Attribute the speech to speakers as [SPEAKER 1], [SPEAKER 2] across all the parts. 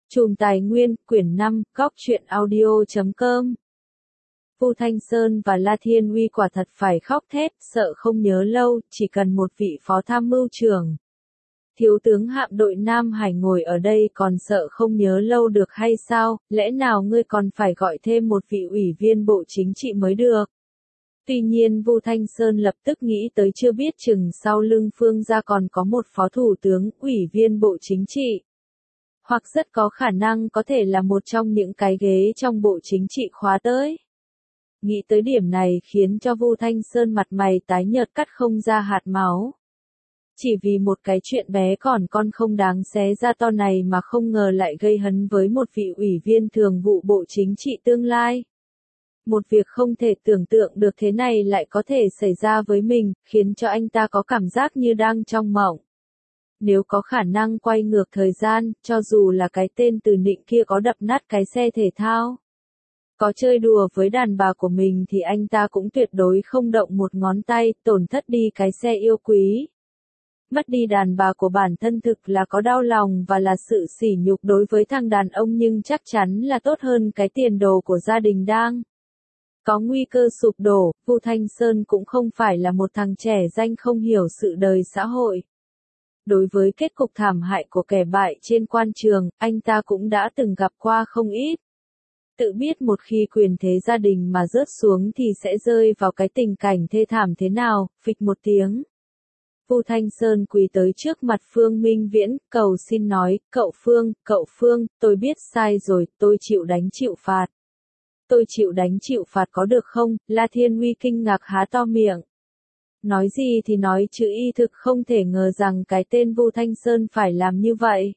[SPEAKER 1] Chùm Tài Nguyên, quyển 5, góc truyện audio.com. Vu Thanh Sơn và La Thiên Uy quả thật phải khóc thét, sợ không nhớ lâu, chỉ cần một vị phó tham mưu trưởng. Thiếu tướng hạm đội Nam Hải ngồi ở đây còn sợ không nhớ lâu được hay sao, lẽ nào ngươi còn phải gọi thêm một vị ủy viên bộ chính trị mới được. Tuy nhiên Vu Thanh Sơn lập tức nghĩ tới chưa biết chừng sau lưng Phương gia còn có một phó thủ tướng, ủy viên bộ chính trị. Hoặc rất có khả năng có thể là một trong những cái ghế trong bộ chính trị khóa tới. Nghĩ tới điểm này khiến cho Vu Thanh Sơn mặt mày tái nhợt cắt không ra hạt máu. Chỉ vì một cái chuyện bé còn con không đáng xé ra to này mà không ngờ lại gây hấn với một vị ủy viên thường vụ bộ chính trị tương lai. Một việc không thể tưởng tượng được thế này lại có thể xảy ra với mình, khiến cho anh ta có cảm giác như đang trong mộng. Nếu có khả năng quay ngược thời gian, cho dù là cái tên Từ Nịnh kia có đập nát cái xe thể thao, có chơi đùa với đàn bà của mình thì anh ta cũng tuyệt đối không động một ngón tay, tổn thất đi cái xe yêu quý. Mất đi đàn bà của bản thân thực là có đau lòng và là sự sỉ nhục đối với thằng đàn ông, nhưng chắc chắn là tốt hơn cái tiền đồ của gia đình đang có nguy cơ sụp đổ. Vu Thanh Sơn cũng không phải là một thằng trẻ danh không hiểu sự đời xã hội. Đối với kết cục thảm hại của kẻ bại trên quan trường, anh ta cũng đã từng gặp qua không ít. Tự biết một khi quyền thế gia đình mà rớt xuống thì sẽ rơi vào cái tình cảnh thê thảm thế nào, phịch một tiếng. Vu Thanh Sơn quỳ tới trước mặt Phương Minh Viễn, cầu xin nói, cậu Phương, tôi biết sai rồi, tôi chịu đánh chịu phạt. Tôi chịu đánh chịu phạt có được không? La Thiên Uy kinh ngạc há to miệng. Nói gì thì nói chứ y thực không thể ngờ rằng cái tên Vu Thanh Sơn phải làm như vậy.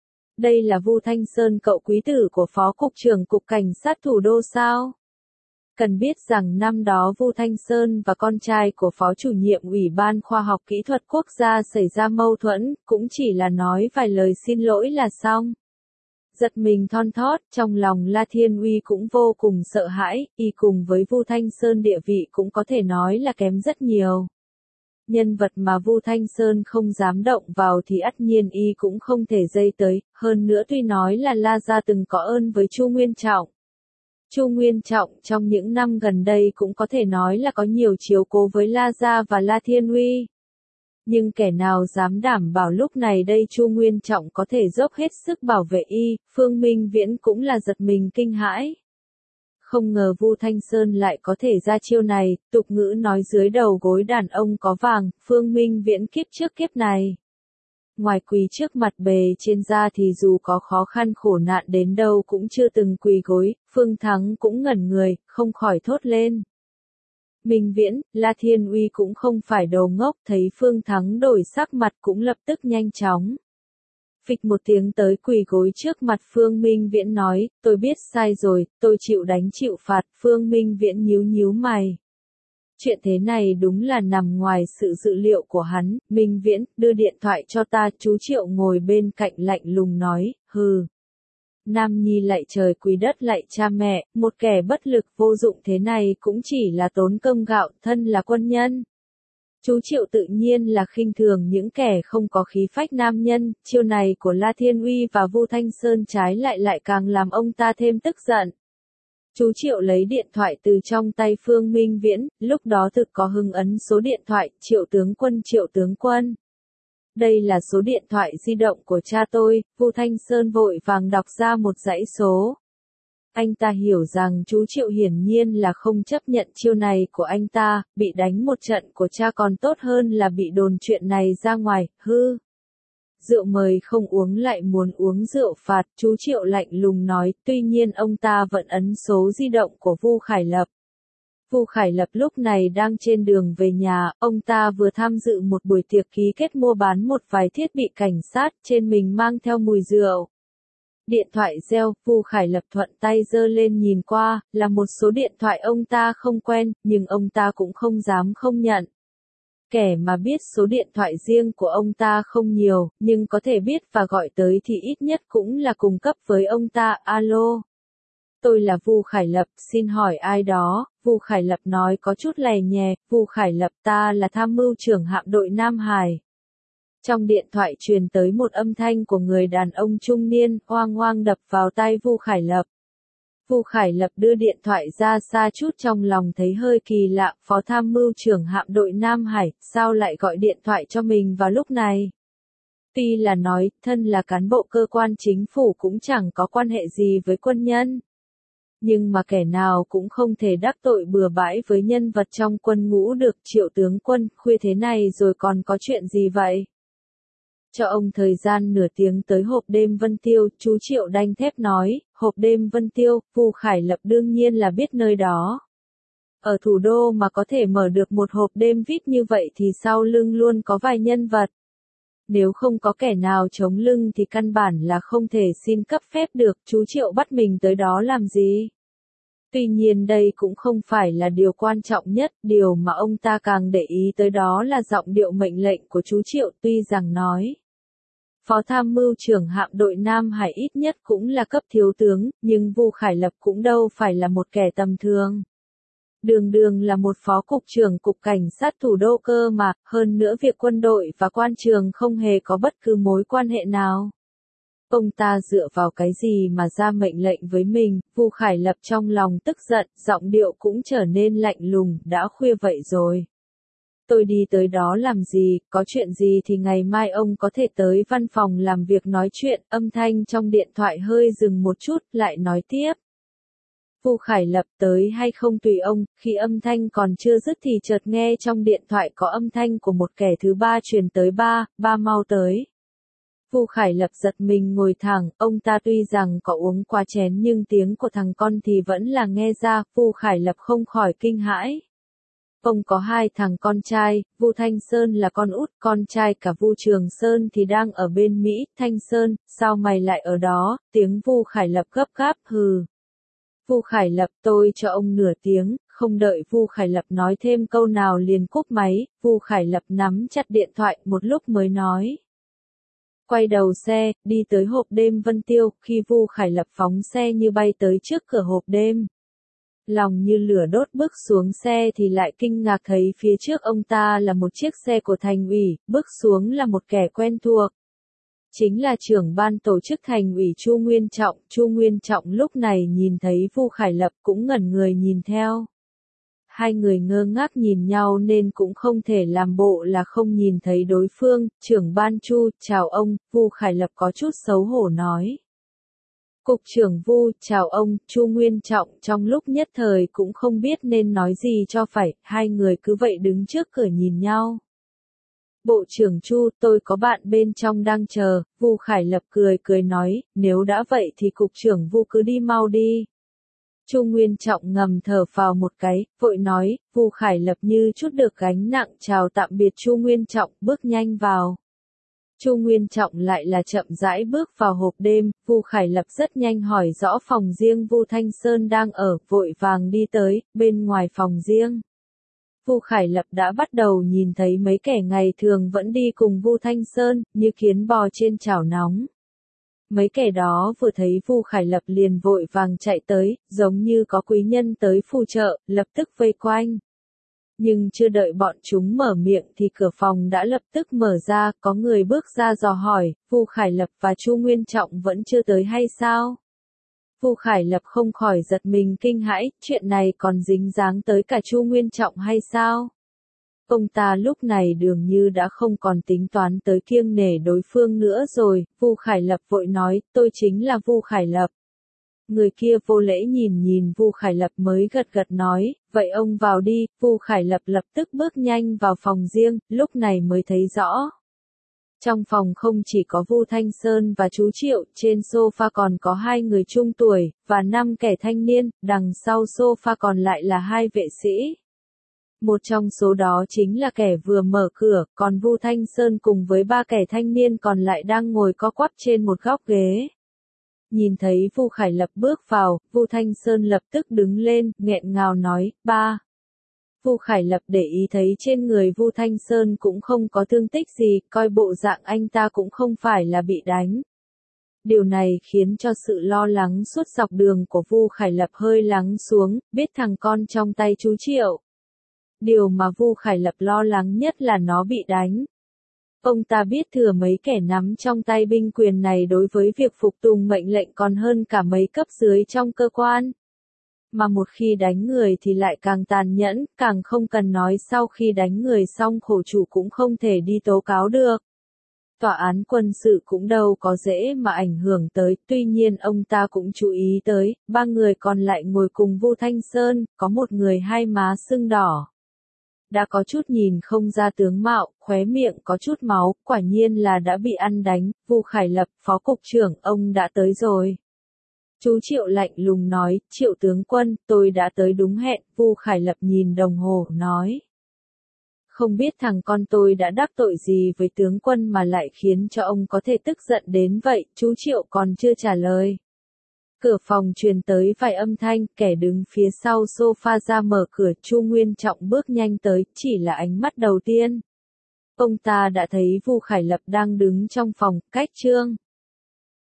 [SPEAKER 1] Đây là Vu Thanh Sơn cậu quý tử của Phó Cục trưởng Cục Cảnh sát Thủ đô sao? Cần biết rằng năm đó Vu Thanh Sơn và con trai của Phó Chủ nhiệm Ủy ban Khoa học Kỹ thuật Quốc gia xảy ra mâu thuẫn, cũng chỉ là nói vài lời xin lỗi là xong. Giật mình thon thót, trong lòng La Thiên Uy cũng vô cùng sợ hãi, y cùng với Vu Thanh Sơn địa vị cũng có thể nói là kém rất nhiều. Nhân vật mà Vu Thanh Sơn không dám động vào thì ắt nhiên y cũng không thể dây tới, hơn nữa tuy nói là La gia từng có ơn với Chu Nguyên Trọng. Chu Nguyên Trọng trong những năm gần đây cũng có thể nói là có nhiều chiếu cố với La gia và La Thiên Uy. Nhưng kẻ nào dám đảm bảo lúc này đây Chu Nguyên Trọng có thể dốc hết sức bảo vệ y, Phương Minh Viễn cũng là giật mình kinh hãi. Không ngờ Vu Thanh Sơn lại có thể ra chiêu này, tục ngữ nói dưới đầu gối đàn ông có vàng, Phương Minh Viễn kiếp trước kiếp này. Ngoài quỳ trước mặt bề trên ra thì dù có khó khăn khổ nạn đến đâu cũng chưa từng quỳ gối, Phương Thắng cũng ngẩn người, không khỏi thốt lên. Minh Viễn, La Thiên Uy cũng không phải đồ ngốc, thấy Phương Thắng đổi sắc mặt cũng lập tức nhanh chóng. Phịch một tiếng tới quỳ gối trước mặt Phương Minh Viễn nói, tôi biết sai rồi, tôi chịu đánh chịu phạt. Phương Minh Viễn nhíu mày. Chuyện thế này đúng là nằm ngoài sự dự liệu của hắn. Minh Viễn, đưa điện thoại cho ta. Chú Triệu ngồi bên cạnh lạnh lùng nói, hừ. Nam nhi lạy trời quý đất lạy cha mẹ, một kẻ bất lực vô dụng thế này cũng chỉ là tốn cơm gạo, thân là quân nhân. Chú Triệu tự nhiên là khinh thường những kẻ không có khí phách nam nhân, chiêu này của La Thiên Uy và Vu Thanh Sơn trái lại càng làm ông ta thêm tức giận. Chú Triệu lấy điện thoại từ trong tay Phương Minh Viễn, lúc đó thực có hưng ấn số điện thoại, Triệu tướng quân. Đây là số điện thoại di động của cha tôi. Vu Thanh Sơn vội vàng đọc ra một dãy số. Anh ta hiểu rằng chú Triệu hiển nhiên là không chấp nhận chiêu này của anh ta, bị đánh một trận của cha còn tốt hơn là bị đồn chuyện này ra ngoài, hư. Rượu mời không uống lại muốn uống rượu phạt, chú Triệu lạnh lùng nói, tuy nhiên ông ta vẫn ấn số di động của Vu Khải Lập. Vu Khải Lập lúc này đang trên đường về nhà, ông ta vừa tham dự một buổi tiệc ký kết mua bán một vài thiết bị cảnh sát, trên mình mang theo mùi rượu. Điện thoại reo, Vu Khải Lập thuận tay giơ lên nhìn qua, là một số điện thoại ông ta không quen, nhưng ông ta cũng không dám không nhận. Kẻ mà biết số điện thoại riêng của ông ta không nhiều, nhưng có thể biết và gọi tới thì ít nhất cũng là cùng cấp với ông ta. Alo. Tôi là Vu Khải Lập, xin hỏi ai đó? Vu Khải Lập nói có chút lè nhè, Vu Khải Lập, ta là tham mưu trưởng hạm đội Nam Hải. Trong điện thoại truyền tới một âm thanh của người đàn ông trung niên, oang oang đập vào tai Vu Khải Lập. Vu Khải Lập đưa điện thoại ra xa chút, trong lòng thấy hơi kỳ lạ, Phó Tham mưu trưởng hạm đội Nam Hải, sao lại gọi điện thoại cho mình vào lúc này? Tuy là nói, thân là cán bộ cơ quan chính phủ cũng chẳng có quan hệ gì với quân nhân. Nhưng mà kẻ nào cũng không thể đắc tội bừa bãi với nhân vật trong quân ngũ được. Triệu tướng quân, khuya thế này rồi còn có chuyện gì vậy? Cho ông thời gian nửa tiếng tới hộp đêm Vân Tiêu, chú Triệu đanh thép nói. Hộp đêm Vân Tiêu, Vu Khải Lập đương nhiên là biết nơi đó. Ở thủ đô mà có thể mở được một hộp đêm VIP như vậy thì sau lưng luôn có vài nhân vật. Nếu không có kẻ nào chống lưng thì căn bản là không thể xin cấp phép được. Chú Triệu bắt mình tới đó làm gì? Tuy nhiên đây cũng không phải là điều quan trọng nhất, điều mà ông ta càng để ý tới đó là giọng điệu mệnh lệnh của chú Triệu. Tuy rằng nói, Phó Tham mưu trưởng hạm đội Nam Hải ít nhất cũng là cấp thiếu tướng, nhưng Vu Khải Lập cũng đâu phải là một kẻ tầm thường. Đường đường là một phó cục trưởng cục cảnh sát thủ đô cơ mà, hơn nữa việc quân đội và quan trường không hề có bất cứ mối quan hệ nào. Ông ta dựa vào cái gì mà ra mệnh lệnh với mình? Vu Khải Lập trong lòng tức giận, giọng điệu cũng trở nên lạnh lùng. Đã khuya vậy rồi, tôi đi tới đó làm gì? Có chuyện gì thì ngày mai ông có thể tới văn phòng làm việc nói chuyện. Âm thanh trong điện thoại hơi dừng một chút, lại nói tiếp. Vu Khải Lập tới hay không tùy ông. Khi âm thanh còn chưa dứt thì chợt nghe trong điện thoại có âm thanh của một kẻ thứ ba truyền tới. Ba mau tới. Vu Khải Lập giật mình ngồi thẳng, ông ta tuy rằng có uống qua chén nhưng tiếng của thằng con thì vẫn là nghe ra. Vu Khải Lập không khỏi kinh hãi. Ông có hai thằng con trai, Vu Thanh Sơn là con út, con trai cả Vu Trường Sơn thì đang ở bên Mỹ. Thanh Sơn, sao mày lại ở đó? Tiếng Vu Khải Lập gấp gáp, hừ. Vu Khải Lập, tôi cho ông nửa tiếng. Không đợi Vu Khải Lập nói thêm câu nào liền cúp máy. Vu Khải Lập nắm chặt điện thoại một lúc mới nói. Quay đầu xe, đi tới hộp đêm Vân Tiêu. Khi Vu Khải Lập phóng xe như bay tới trước cửa hộp đêm, lòng như lửa đốt bước xuống xe thì lại kinh ngạc thấy phía trước ông ta là một chiếc xe của thành ủy. Bước xuống là một kẻ quen thuộc, chính là trưởng ban tổ chức thành ủy Chu Nguyên Trọng. Chu Nguyên Trọng lúc này nhìn thấy Vu Khải Lập cũng ngẩn người nhìn theo. Hai người ngơ ngác nhìn nhau nên cũng không thể làm bộ là không nhìn thấy đối phương. Trưởng ban Chu, chào ông. Vu Khải Lập có chút xấu hổ nói. Cục trưởng Vu, chào ông. Chu Nguyên Trọng trong lúc nhất thời cũng không biết nên nói gì cho phải. Hai người cứ vậy đứng trước cửa nhìn nhau. Bộ trưởng Chu, tôi có bạn bên trong đang chờ. Vu Khải Lập cười nói, nếu đã vậy thì cục trưởng Vu cứ đi mau đi. Chu Nguyên Trọng ngầm thở phào một cái, vội nói. Vu Khải Lập như chút được gánh nặng chào tạm biệt Chu Nguyên Trọng, bước nhanh vào. Chu Nguyên Trọng lại là chậm rãi bước vào hộp đêm. Vu Khải Lập rất nhanh hỏi rõ phòng riêng Vu Thanh Sơn đang ở, vội vàng đi tới. Bên ngoài phòng riêng, Vu Khải Lập đã bắt đầu nhìn thấy mấy kẻ ngày thường vẫn đi cùng Vu Thanh Sơn, như kiến bò trên chảo nóng. Mấy kẻ đó vừa thấy Vu Khải Lập liền vội vàng chạy tới, giống như có quý nhân tới phù trợ, lập tức vây quanh. Nhưng chưa đợi bọn chúng mở miệng thì cửa phòng đã lập tức mở ra, có người bước ra dò hỏi. Vu Khải Lập và Chu Nguyên Trọng vẫn chưa tới hay sao? Vu Khải Lập không khỏi giật mình kinh hãi, chuyện này còn dính dáng tới cả Chu Nguyên Trọng hay sao? Ông ta lúc này dường như đã không còn tính toán tới kiêng nể đối phương nữa rồi. Vu Khải Lập vội nói, tôi chính là Vu Khải Lập. Người kia vô lễ nhìn Vu Khải Lập mới gật nói, vậy ông vào đi. Vu Khải Lập lập tức bước nhanh vào phòng riêng, lúc này mới thấy rõ. Trong phòng không chỉ có Vu Thanh Sơn và chú Triệu, trên sofa còn có hai người trung tuổi, và 5 kẻ thanh niên, đằng sau sofa còn lại là 2 vệ sĩ. Một trong số đó chính là kẻ vừa mở cửa, còn Vu Thanh Sơn cùng với 3 kẻ thanh niên còn lại đang ngồi co quắp trên một góc ghế. Nhìn thấy Vu Khải Lập bước vào, Vu Thanh Sơn lập tức đứng lên, nghẹn ngào nói, ba. Vu Khải Lập để ý thấy trên người Vu Thanh Sơn cũng không có thương tích gì, coi bộ dạng anh ta cũng không phải là bị đánh. Điều này khiến cho sự lo lắng suốt dọc đường của Vu Khải Lập hơi lắng xuống, biết thằng con trong tay chú Triệu. Điều mà Vu Khải Lập lo lắng nhất là nó bị đánh. Ông ta biết thừa mấy kẻ nắm trong tay binh quyền này đối với việc phục tùng mệnh lệnh còn hơn cả mấy cấp dưới trong cơ quan. Mà một khi đánh người thì lại càng tàn nhẫn, càng không cần nói sau khi đánh người xong khổ chủ cũng không thể đi tố cáo được. Tòa án quân sự cũng đâu có dễ mà ảnh hưởng tới, tuy nhiên ông ta cũng chú ý tới, ba người còn lại ngồi cùng Vu Thanh Sơn, có một người hai má sưng đỏ. Đã có chút nhìn không ra tướng mạo, khóe miệng có chút máu, quả nhiên là đã bị ăn đánh. Vu Khải Lập, phó cục trưởng, ông đã tới rồi. Chú Triệu lạnh lùng nói, Triệu tướng quân, tôi đã tới đúng hẹn. Vu Khải Lập nhìn đồng hồ, nói. Không biết thằng con tôi đã đắc tội gì với tướng quân mà lại khiến cho ông có thể tức giận đến vậy. Chú Triệu còn chưa trả lời. Cửa phòng truyền tới vài âm thanh, kẻ đứng phía sau sofa ra mở cửa. Chu Nguyên Trọng bước nhanh tới, chỉ là ánh mắt đầu tiên. Ông ta đã thấy Vu Khải Lập đang đứng trong phòng, cách Trương